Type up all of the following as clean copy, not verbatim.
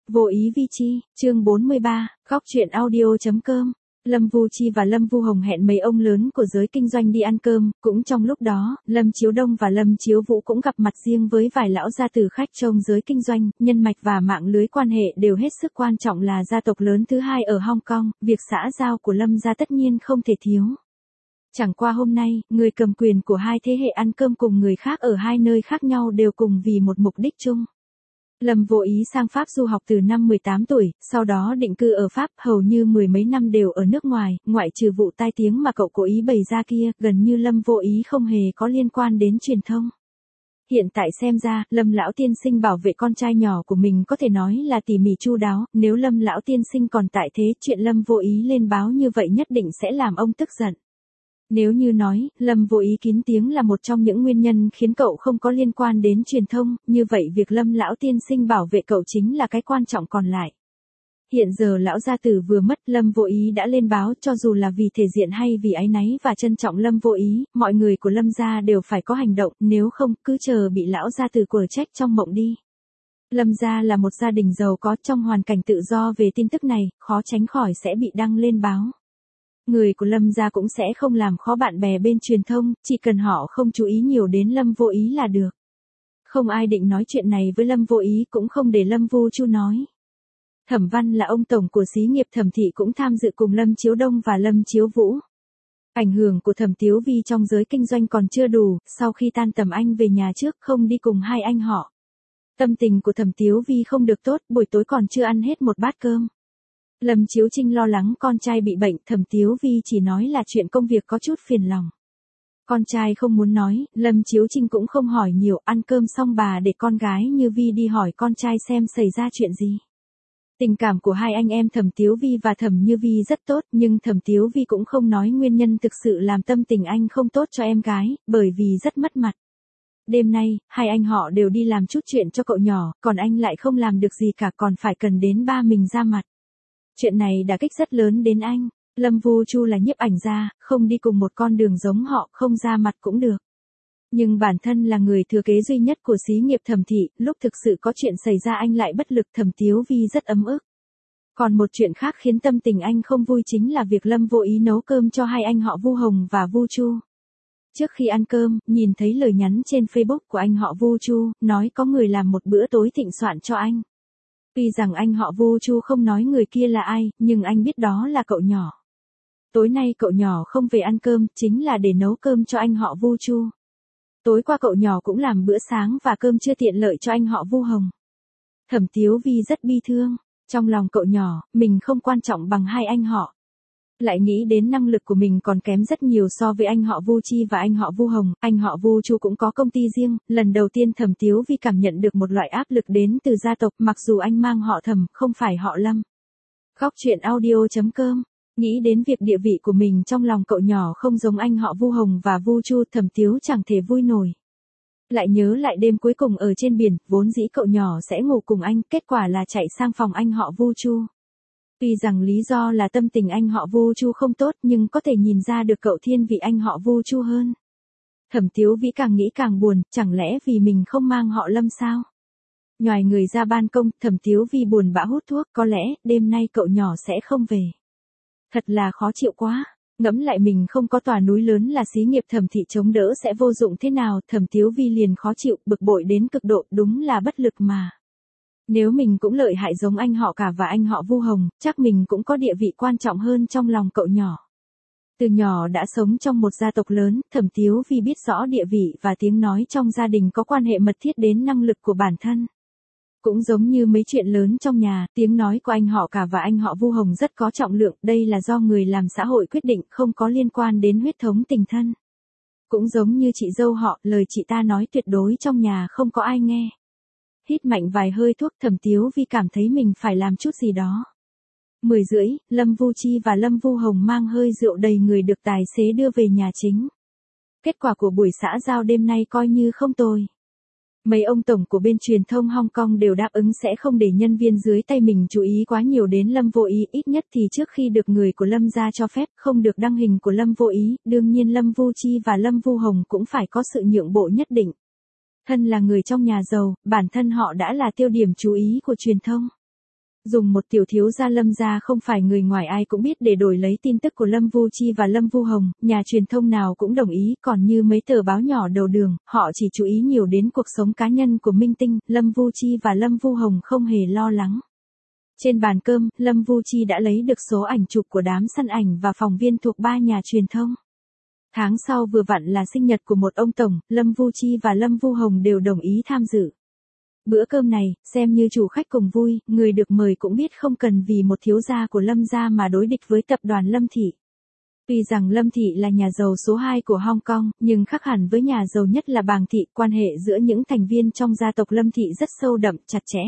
Vô ý vi chi, chương 43, góc truyện audio.com. Lâm Vu Chi và Lâm Vu Hồng hẹn mấy ông lớn của giới kinh doanh đi ăn cơm, cũng trong lúc đó, Lâm Chiếu Đông và Lâm Chiếu Vũ cũng gặp mặt riêng với vài lão gia tử khách trong giới kinh doanh, nhân mạch và mạng lưới quan hệ đều hết sức quan trọng, là gia tộc lớn thứ hai ở Hong Kong, việc xã giao của Lâm gia tất nhiên không thể thiếu. Chẳng qua hôm nay, người cầm quyền của hai thế hệ ăn cơm cùng người khác ở hai nơi khác nhau đều cùng vì một mục đích chung. Lâm Vô Ý sang Pháp du học từ năm 18 tuổi, sau đó định cư ở Pháp, hầu như mười mấy năm đều ở nước ngoài, ngoại trừ vụ tai tiếng mà cậu cố ý bày ra kia, gần như Lâm Vô Ý không hề có liên quan đến truyền thông. Hiện tại xem ra, Lâm lão tiên sinh bảo vệ con trai nhỏ của mình có thể nói là tỉ mỉ chu đáo, nếu Lâm lão tiên sinh còn tại thế, chuyện Lâm Vô Ý lên báo như vậy nhất định sẽ làm ông tức giận. Nếu như nói, Lâm Vô Ý kín tiếng là một trong những nguyên nhân khiến cậu không có liên quan đến truyền thông, như vậy việc Lâm lão tiên sinh bảo vệ cậu chính là cái quan trọng còn lại. Hiện giờ lão gia tử vừa mất, Lâm Vô Ý đã lên báo, cho dù là vì thể diện hay vì áy náy và trân trọng Lâm Vô Ý, mọi người của Lâm gia đều phải có hành động, nếu không cứ chờ bị lão gia tử quở trách trong mộng đi. Lâm gia là một gia đình giàu có, trong hoàn cảnh tự do về tin tức này, khó tránh khỏi sẽ bị đăng lên báo. Người của Lâm gia cũng sẽ không làm khó bạn bè bên truyền thông, chỉ cần họ không chú ý nhiều đến Lâm Vô Ý là được. Không ai định nói chuyện này với Lâm Vô Ý, cũng không để Lâm Vu Chu nói. Thẩm Văn là ông tổng của xí nghiệp Thẩm thị cũng tham dự cùng Lâm Chiếu Đông và Lâm Chiếu Vũ. Ảnh hưởng của Thẩm Tiếu Vi trong giới kinh doanh còn chưa đủ, sau khi tan tầm anh về nhà trước không đi cùng hai anh họ. Tâm tình của Thẩm Tiếu Vi không được tốt, buổi tối còn chưa ăn hết một bát cơm. Lâm Chiếu Trinh lo lắng con trai bị bệnh, Thẩm Tiếu Vi chỉ nói là chuyện công việc có chút phiền lòng. Con trai không muốn nói, Lâm Chiếu Trinh cũng không hỏi nhiều, ăn cơm xong bà để con gái Như Vi đi hỏi con trai xem xảy ra chuyện gì. Tình cảm của hai anh em Thẩm Tiếu Vi và Thẩm Như Vi rất tốt, nhưng Thẩm Tiếu Vi cũng không nói nguyên nhân thực sự làm tâm tình anh không tốt cho em gái, bởi vì rất mất mặt. Đêm nay, hai anh họ đều đi làm chút chuyện cho cậu nhỏ, còn anh lại không làm được gì cả, còn phải cần đến ba mình ra mặt. Chuyện này đả kích rất lớn đến anh. Lâm Vu Chu là nhiếp ảnh gia, không đi cùng một con đường giống họ, không ra mặt cũng được. Nhưng bản thân là người thừa kế duy nhất của xí nghiệp Thẩm thị, lúc thực sự có chuyện xảy ra anh lại bất lực, Thẩm Tiếu Vi rất ấm ức. Còn một chuyện khác khiến tâm tình anh không vui chính là việc Lâm Vô Ý nấu cơm cho hai anh họ Vu Hồng và Vu Chu. Trước khi ăn cơm, nhìn thấy lời nhắn trên Facebook của anh họ Vu Chu, nói có người làm một bữa tối thịnh soạn cho anh. Tuy rằng anh họ Vu Chu không nói người kia là ai, nhưng anh biết đó là cậu nhỏ. Tối nay cậu nhỏ không về ăn cơm, chính là để nấu cơm cho anh họ Vu Chu. Tối qua cậu nhỏ cũng làm bữa sáng và cơm trưa tiện lợi cho anh họ Vu Hồng. Thẩm Tiếu Vi rất bi thương, trong lòng cậu nhỏ, mình không quan trọng bằng hai anh họ. Lại nghĩ đến năng lực của mình còn kém rất nhiều so với anh họ Vu Chi và anh họ Vu Hồng, anh họ Vu Chu cũng có công ty riêng, lần đầu tiên Thẩm Tiếu Vi cảm nhận được một loại áp lực đến từ gia tộc, mặc dù anh mang họ Thẩm, không phải họ Lâm. Góc truyện audio.com. Nghĩ đến việc địa vị của mình trong lòng cậu nhỏ không giống anh họ Vu Hồng và Vu Chu, Thẩm Tiếu chẳng thể vui nổi. Lại nhớ lại đêm cuối cùng ở trên biển, vốn dĩ cậu nhỏ sẽ ngủ cùng anh, kết quả là chạy sang phòng anh họ Vu Chu. Tuy rằng lý do là tâm tình anh họ Vu Chu không tốt, nhưng có thể nhìn ra được cậu thiên vị anh họ Vu Chu hơn. Thẩm Tiếu Vi càng nghĩ càng buồn, chẳng lẽ vì mình không mang họ Lâm sao? Nhoài người ra ban công, Thẩm Tiếu Vi buồn bã hút thuốc, có lẽ đêm nay cậu nhỏ sẽ không về. Thật là khó chịu quá. Ngẫm lại mình không có tòa núi lớn là xí nghiệp Thẩm thị chống đỡ sẽ vô dụng thế nào, Thẩm Tiếu Vi liền khó chịu, bực bội đến cực độ, đúng là bất lực mà. Nếu mình cũng lợi hại giống anh họ Cả và anh họ Vu Hồng, chắc mình cũng có địa vị quan trọng hơn trong lòng cậu nhỏ. Từ nhỏ đã sống trong một gia tộc lớn, Thẩm Tiếu Vi biết rõ địa vị và tiếng nói trong gia đình có quan hệ mật thiết đến năng lực của bản thân. Cũng giống như mấy chuyện lớn trong nhà, tiếng nói của anh họ Cả và anh họ Vu Hồng rất có trọng lượng, đây là do người làm xã hội quyết định, không có liên quan đến huyết thống tình thân. Cũng giống như chị dâu họ, lời chị ta nói tuyệt đối trong nhà không có ai nghe. Hít mạnh vài hơi thuốc, Thẩm Tiếu Vi cảm thấy mình phải làm chút gì đó. 10:30, Lâm Vu Chi và Lâm Vu Hồng mang hơi rượu đầy người được tài xế đưa về nhà chính. Kết quả của buổi xã giao đêm nay coi như không tồi. Mấy ông tổng của bên truyền thông Hong Kong đều đáp ứng sẽ không để nhân viên dưới tay mình chú ý quá nhiều đến Lâm Vô Ý, ít nhất thì trước khi được người của Lâm gia cho phép, không được đăng hình của Lâm Vô Ý, đương nhiên Lâm Vu Chi và Lâm Vu Hồng cũng phải có sự nhượng bộ nhất định. Thân là người trong nhà giàu, bản thân họ đã là tiêu điểm chú ý của truyền thông. Dùng một tiểu thiếu gia Lâm gia không phải người ngoài ai cũng biết để đổi lấy tin tức của Lâm Vu Chi và Lâm Vu Hồng, nhà truyền thông nào cũng đồng ý, còn như mấy tờ báo nhỏ đầu đường, họ chỉ chú ý nhiều đến cuộc sống cá nhân của minh tinh, Lâm Vu Chi và Lâm Vu Hồng không hề lo lắng. Trên bàn cơm, Lâm Vu Chi đã lấy được số ảnh chụp của đám săn ảnh và phóng viên thuộc 3 nhà truyền thông. Tháng sau vừa vặn là sinh nhật của một ông tổng, Lâm Vu Chi và Lâm Vu Hồng đều đồng ý tham dự. Bữa cơm này, xem như chủ khách cùng vui, người được mời cũng biết không cần vì một thiếu gia của Lâm gia mà đối địch với tập đoàn Lâm Thị. Tuy rằng Lâm Thị là nhà giàu số 2 của Hong Kong, nhưng khác hẳn với nhà giàu nhất là Bàng Thị, quan hệ giữa những thành viên trong gia tộc Lâm Thị rất sâu đậm, chặt chẽ.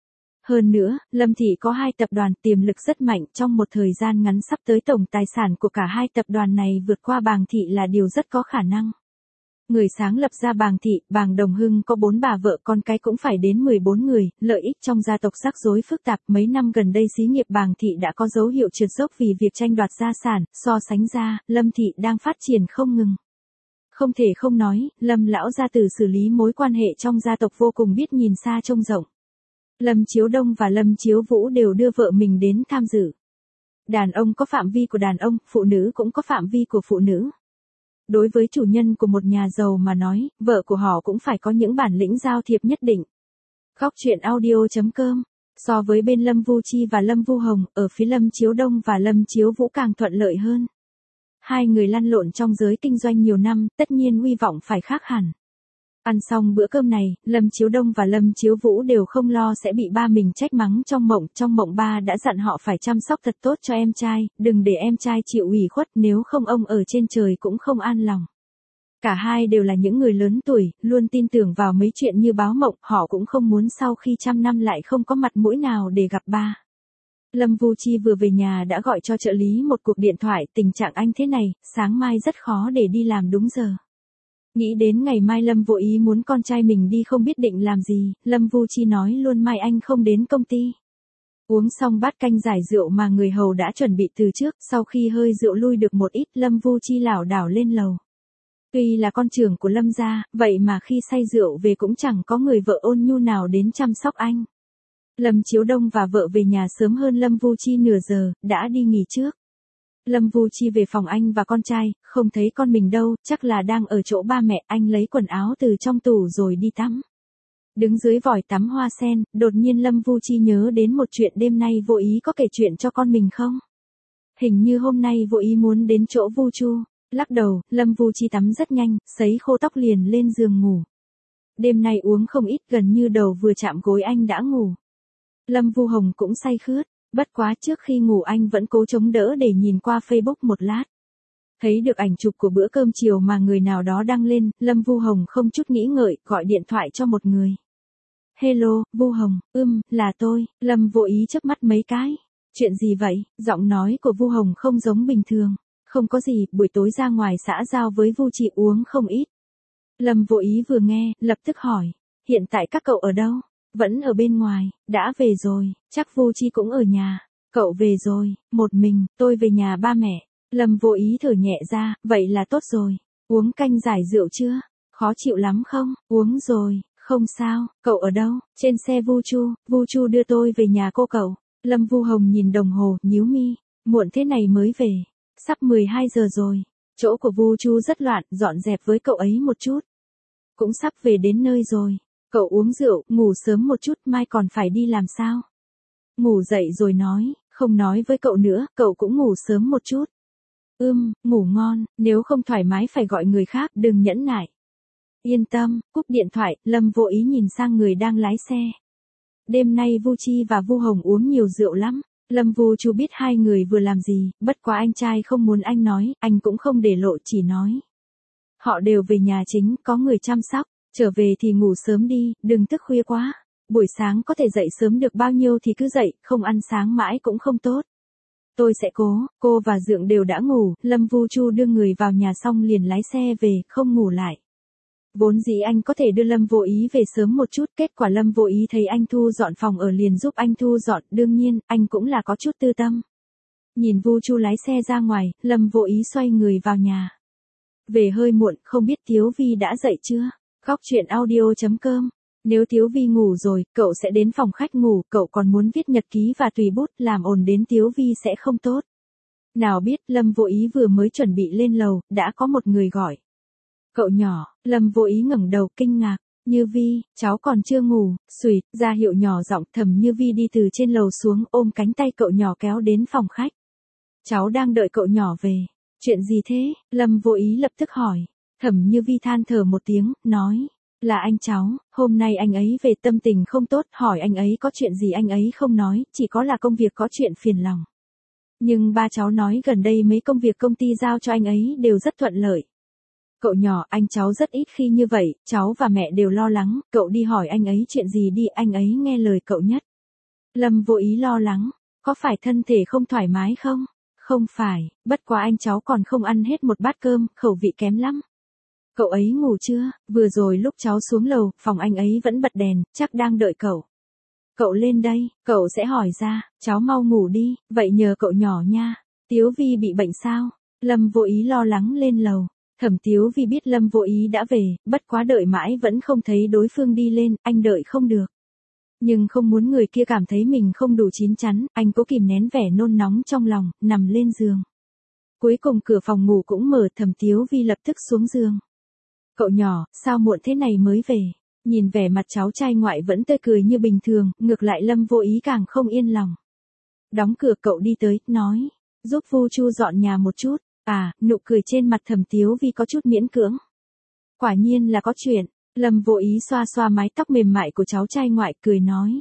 Hơn nữa, Lâm Thị có 2 tập đoàn tiềm lực rất mạnh, trong một thời gian ngắn sắp tới tổng tài sản của cả 2 tập đoàn này vượt qua Bàng Thị là điều rất có khả năng. Người sáng lập ra Bàng Thị, Bàng Đồng Hưng có 4 bà vợ con cái cũng phải đến 14 người, lợi ích trong gia tộc rắc rối phức tạp. Mấy năm gần đây xí nghiệp Bàng Thị đã có dấu hiệu trượt dốc vì việc tranh đoạt gia sản, so sánh ra, Lâm Thị đang phát triển không ngừng. Không thể không nói, Lâm lão gia tử xử lý mối quan hệ trong gia tộc vô cùng biết nhìn xa trông rộng. Lâm Chiếu Đông và Lâm Chiếu Vũ đều đưa vợ mình đến tham dự. Đàn ông có phạm vi của đàn ông, phụ nữ cũng có phạm vi của phụ nữ. Đối với chủ nhân của một nhà giàu mà nói, vợ của họ cũng phải có những bản lĩnh giao thiệp nhất định. Góc truyện audio.com. So với bên Lâm Vu Chi và Lâm Vu Hồng, ở phía Lâm Chiếu Đông và Lâm Chiếu Vũ càng thuận lợi hơn. Hai người lăn lộn trong giới kinh doanh nhiều năm, tất nhiên uy vọng phải khác hẳn. Ăn xong bữa cơm này, Lâm Chiếu Đông và Lâm Chiếu Vũ đều không lo sẽ bị ba mình trách mắng trong mộng ba đã dặn họ phải chăm sóc thật tốt cho em trai, đừng để em trai chịu ủy khuất, nếu không ông ở trên trời cũng không an lòng. Cả hai đều là những người lớn tuổi, luôn tin tưởng vào mấy chuyện như báo mộng, họ cũng không muốn sau khi trăm năm lại không có mặt mũi nào để gặp ba. Lâm Vu Chi vừa về nhà đã gọi cho trợ lý một cuộc điện thoại, tình trạng anh thế này, sáng mai rất khó để đi làm đúng giờ. Nghĩ đến ngày mai Lâm Vô Ý muốn con trai mình đi không biết định làm gì, Lâm Vu Chi nói luôn mai anh không đến công ty. Uống xong bát canh giải rượu mà người hầu đã chuẩn bị từ trước, sau khi hơi rượu lui được một ít, Lâm Vu Chi lảo đảo lên lầu. Tuy là con trưởng của Lâm gia, vậy mà khi say rượu về cũng chẳng có người vợ ôn nhu nào đến chăm sóc anh. Lâm Chiếu Đông và vợ về nhà sớm hơn Lâm Vu Chi nửa giờ, đã đi nghỉ trước. Lâm Vu Chi về phòng anh và con trai, không thấy con mình đâu, chắc là đang ở chỗ ba mẹ, anh lấy quần áo từ trong tủ rồi đi tắm. Đứng dưới vòi tắm hoa sen, đột nhiên Lâm Vu Chi nhớ đến một chuyện đêm nay Vô Ý có kể chuyện cho con mình không? Hình như hôm nay Vô Ý muốn đến chỗ Vu Chu. Lắc đầu, Lâm Vu Chi tắm rất nhanh, sấy khô tóc liền lên giường ngủ. Đêm nay uống không ít, gần như đầu vừa chạm gối anh đã ngủ. Lâm Vu Hồng cũng say khướt. Bất quá trước khi ngủ anh vẫn cố chống đỡ để nhìn qua Facebook một lát. Thấy được ảnh chụp của bữa cơm chiều mà người nào đó đăng lên, Lâm Vu Hồng không chút nghĩ ngợi, gọi điện thoại cho một người. Hello, Vu Hồng, là tôi. Lâm Vô Ý chớp mắt mấy cái. Chuyện gì vậy? Giọng nói của Vu Hồng không giống bình thường. Không có gì, buổi tối ra ngoài xã giao với Vu chị uống không ít. Lâm Vô Ý vừa nghe, lập tức hỏi. Hiện tại các cậu ở đâu? Vẫn ở bên ngoài, đã về rồi, chắc Vu Chi cũng ở nhà. Cậu về rồi, một mình, tôi về nhà ba mẹ. Lâm Vô Ý thở nhẹ ra, vậy là tốt rồi. Uống canh giải rượu chưa? Khó chịu lắm không? Uống rồi, không sao. Cậu ở đâu? Trên xe Vu Chu đưa tôi về nhà cô cậu. Lâm Vu Hồng nhìn đồng hồ, nhíu mi. Muộn thế này mới về. Sắp 12 giờ rồi. Chỗ của Vu Chu rất loạn, dọn dẹp với cậu ấy một chút. Cũng sắp về đến nơi rồi. Cậu uống rượu, ngủ sớm một chút, mai còn phải đi làm sao? Ngủ dậy rồi nói, không nói với cậu nữa, cậu cũng ngủ sớm một chút. Ngủ ngon, nếu không thoải mái phải gọi người khác, đừng nhẫn nại. Yên tâm, cúp điện thoại, Lâm Vô Ý nhìn sang người đang lái xe. Đêm nay Vu Chi và Vu Hồng uống nhiều rượu lắm. Lâm Vu Chu biết hai người vừa làm gì, bất quá anh trai không muốn anh nói, anh cũng không để lộ chỉ nói. Họ đều về nhà chính, có người chăm sóc. Trở về thì ngủ sớm đi, đừng thức khuya quá. Buổi sáng có thể dậy sớm được bao nhiêu thì cứ dậy, không ăn sáng mãi cũng không tốt. Tôi sẽ cố, cô và Dượng đều đã ngủ, Lâm Vu Chu đưa người vào nhà xong liền lái xe về, không ngủ lại. Vốn dĩ anh có thể đưa Lâm Vô Ý về sớm một chút, kết quả Lâm Vô Ý thấy anh thu dọn phòng ở liền giúp anh thu dọn, đương nhiên, anh cũng là có chút tư tâm. Nhìn Vu Chu lái xe ra ngoài, Lâm Vô Ý xoay người vào nhà. Về hơi muộn, không biết Tiếu Vi đã dậy chưa? Góc truyện audio.com Nếu Tiếu Vi ngủ rồi, cậu sẽ đến phòng khách ngủ, cậu còn muốn viết nhật ký và tùy bút, làm ồn đến Tiếu Vi sẽ không tốt. Nào biết, Lâm Vô Ý vừa mới chuẩn bị lên lầu, đã có một người gọi. Cậu nhỏ, Lâm Vô Ý ngẩng đầu kinh ngạc. Như Vi, cháu còn chưa ngủ, xùi, ra hiệu nhỏ giọng. Thẩm Như Vi đi từ trên lầu xuống ôm cánh tay cậu nhỏ kéo đến phòng khách. Cháu đang đợi cậu nhỏ về. Chuyện gì thế? Lâm Vô Ý lập tức hỏi. Thẩm Như Vi than thở một tiếng, nói. Là anh cháu, hôm nay anh ấy về tâm tình không tốt, hỏi anh ấy có chuyện gì anh ấy không nói, chỉ có là công việc có chuyện phiền lòng. Nhưng ba cháu nói gần đây mấy công việc công ty giao cho anh ấy đều rất thuận lợi. Cậu nhỏ, anh cháu rất ít khi như vậy, cháu và mẹ đều lo lắng, cậu đi hỏi anh ấy chuyện gì đi, anh ấy nghe lời cậu nhất. Lâm Vô Ý lo lắng, có phải thân thể không thoải mái không? Không phải, bất quá anh cháu còn không ăn hết một bát cơm, khẩu vị kém lắm. Cậu ấy ngủ chưa? Vừa rồi lúc cháu xuống lầu, phòng anh ấy vẫn bật đèn, chắc đang đợi cậu. Cậu lên đây, cậu sẽ hỏi ra, cháu mau ngủ đi, vậy nhờ cậu nhỏ nha. Tiếu Vi bị bệnh sao? Lâm Vô Ý lo lắng lên lầu. Thẩm Tiếu Vi biết Lâm Vô Ý đã về, bất quá đợi mãi vẫn không thấy đối phương đi lên, anh đợi không được. Nhưng không muốn người kia cảm thấy mình không đủ chín chắn, anh cố kìm nén vẻ nôn nóng trong lòng, nằm lên giường. Cuối cùng cửa phòng ngủ cũng mở, Thẩm Tiếu Vi lập tức xuống giường. Cậu nhỏ, sao muộn thế này mới về? Nhìn vẻ mặt cháu trai ngoại vẫn tươi cười như bình thường, ngược lại Lâm Vô Ý càng không yên lòng. Đóng cửa cậu đi tới, nói, giúp Vu Chu dọn nhà một chút. À, nụ cười trên mặt Thẩm Tiếu Vi có chút miễn cưỡng. Quả nhiên là có chuyện. Lâm Vô Ý xoa xoa mái tóc mềm mại của cháu trai ngoại, cười nói.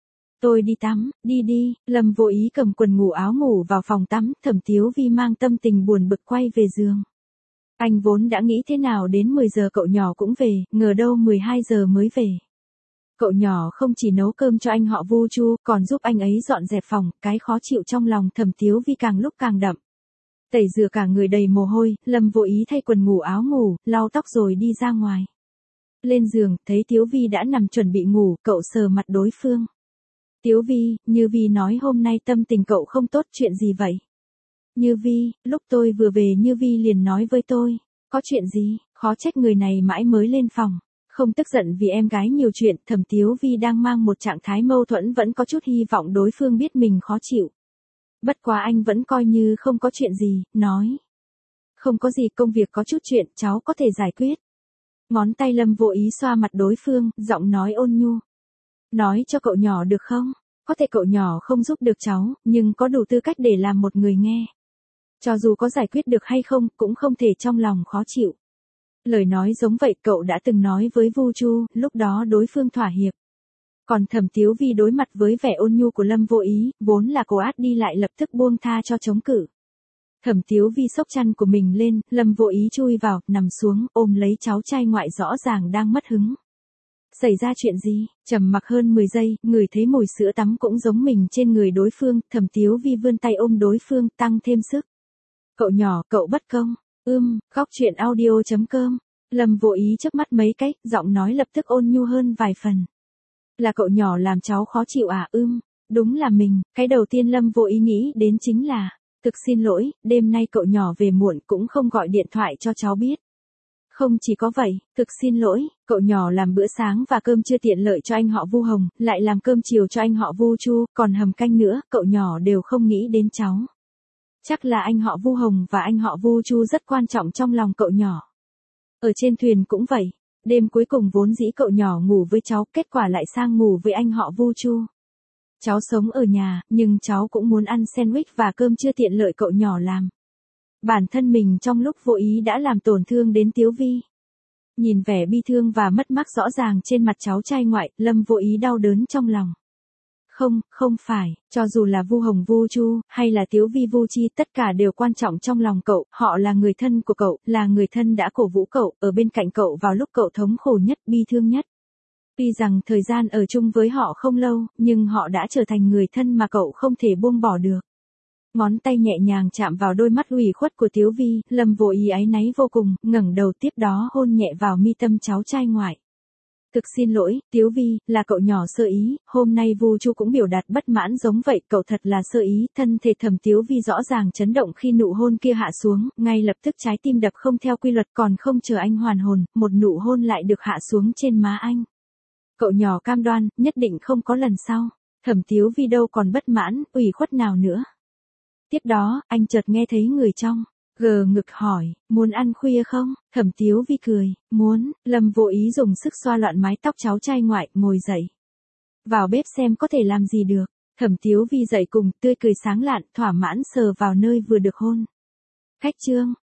Tôi đi tắm, đi đi. Lâm Vô Ý cầm quần ngủ áo ngủ vào phòng tắm, Thẩm Tiếu Vi mang tâm tình buồn bực quay về giường. Anh vốn đã nghĩ thế nào đến 10 giờ cậu nhỏ cũng về, ngờ đâu 12 giờ mới về. Cậu nhỏ không chỉ nấu cơm cho anh họ Vu Chu, còn giúp anh ấy dọn dẹp phòng, cái khó chịu trong lòng Thẩm Tiếu Vi càng lúc càng đậm. Tẩy rửa cả người đầy mồ hôi, Lâm Vô Ý thay quần ngủ áo ngủ, lau tóc rồi đi ra ngoài. Lên giường, thấy Tiếu Vi đã nằm chuẩn bị ngủ, cậu sờ mặt đối phương. Tiếu Vi, Như Vi nói hôm nay tâm tình cậu không tốt, chuyện gì vậy? Như Vi, lúc tôi vừa về Như Vi liền nói với tôi. Có chuyện gì? Khó trách người này mãi mới lên phòng. Không tức giận vì em gái nhiều chuyện, Thẩm Tiếu Vi đang mang một trạng thái mâu thuẫn, vẫn có chút hy vọng đối phương biết mình khó chịu. Bất quá anh vẫn coi như không có chuyện gì, nói. Không có gì, công việc có chút chuyện, cháu có thể giải quyết. Ngón tay Lâm Vô Ý xoa mặt đối phương, giọng nói ôn nhu. Nói cho cậu nhỏ được không? Có thể cậu nhỏ không giúp được cháu, nhưng có đủ tư cách để làm một người nghe. Cho dù có giải quyết được hay không, cũng không thể trong lòng khó chịu. Lời nói giống vậy cậu đã từng nói với Vu Chu, lúc đó đối phương thỏa hiệp. Còn Thẩm Tiếu Vi đối mặt với vẻ ôn nhu của Lâm Vô Ý, vốn là cô át đi lại lập tức buông tha cho chống cự. Thẩm Tiếu Vi xốc chăn của mình lên, Lâm Vô Ý chui vào, nằm xuống, ôm lấy cháu trai ngoại rõ ràng đang mất hứng. Xảy ra chuyện gì? Trầm mặc hơn 10 giây, ngửi thấy mùi sữa tắm cũng giống mình trên người đối phương, Thẩm Tiếu Vi vươn tay ôm đối phương, tăng thêm sức. Cậu nhỏ, cậu bất công. Góc truyện audio.com. Lâm Vô Ý chớp mắt mấy cái, giọng nói lập tức ôn nhu hơn vài phần. Là cậu nhỏ làm cháu khó chịu à? Đúng là mình. Cái đầu tiên Lâm Vô Ý nghĩ đến chính là, thực xin lỗi, đêm nay cậu nhỏ về muộn cũng không gọi điện thoại cho cháu biết. Không chỉ có vậy, thực xin lỗi, cậu nhỏ làm bữa sáng và cơm trưa tiện lợi cho anh họ Vu Hồng, lại làm cơm chiều cho anh họ Vu Chu, còn hầm canh nữa, cậu nhỏ đều không nghĩ đến cháu. Chắc là anh họ Vu Hồng và anh họ Vu Chu rất quan trọng trong lòng cậu nhỏ. Ở trên thuyền cũng vậy, đêm cuối cùng vốn dĩ cậu nhỏ ngủ với cháu, kết quả lại sang ngủ với anh họ Vu Chu. Cháu sống ở nhà, nhưng cháu cũng muốn ăn sandwich và cơm trưa tiện lợi cậu nhỏ làm. Bản thân mình trong lúc vô ý đã làm tổn thương đến Tiếu Vi. Nhìn vẻ bi thương và mất mát rõ ràng trên mặt cháu trai ngoại, Lâm Vô Ý đau đớn trong lòng. Không phải, cho dù là Vu Hồng Vu Chu, hay là Tiếu Vi Vu Chi, tất cả đều quan trọng trong lòng cậu, họ là người thân của cậu, là người thân đã cổ vũ cậu, ở bên cạnh cậu vào lúc cậu thống khổ nhất, bi thương nhất. Tuy rằng thời gian ở chung với họ không lâu, nhưng họ đã trở thành người thân mà cậu không thể buông bỏ được. Ngón tay nhẹ nhàng chạm vào đôi mắt ủy khuất của Tiếu Vi, Lâm Vô Ý áy náy vô cùng, ngẩng đầu tiếp đó hôn nhẹ vào mi tâm cháu trai ngoại. Thực xin lỗi, Tiếu Vi, là cậu nhỏ sơ ý, hôm nay Vu Chu cũng biểu đạt bất mãn giống vậy, cậu thật là sơ ý, thân thể Thẩm Tiếu Vi rõ ràng chấn động khi nụ hôn kia hạ xuống, ngay lập tức trái tim đập không theo quy luật, còn không chờ anh hoàn hồn, một nụ hôn lại được hạ xuống trên má anh. Cậu nhỏ cam đoan, nhất định không có lần sau. Thẩm Tiếu Vi đâu còn bất mãn, ủy khuất nào nữa. Tiếp đó, anh chợt nghe thấy người trong gờ ngực hỏi, muốn ăn khuya không? Thẩm Tiếu Vi cười, muốn. Lâm vô ý dùng sức xoa loạn mái tóc cháu trai ngoại, ngồi dậy. Vào bếp xem có thể làm gì được. Thẩm Tiếu Vi dậy cùng, tươi cười sáng lạn, thỏa mãn sờ vào nơi vừa được hôn. Khách Trương,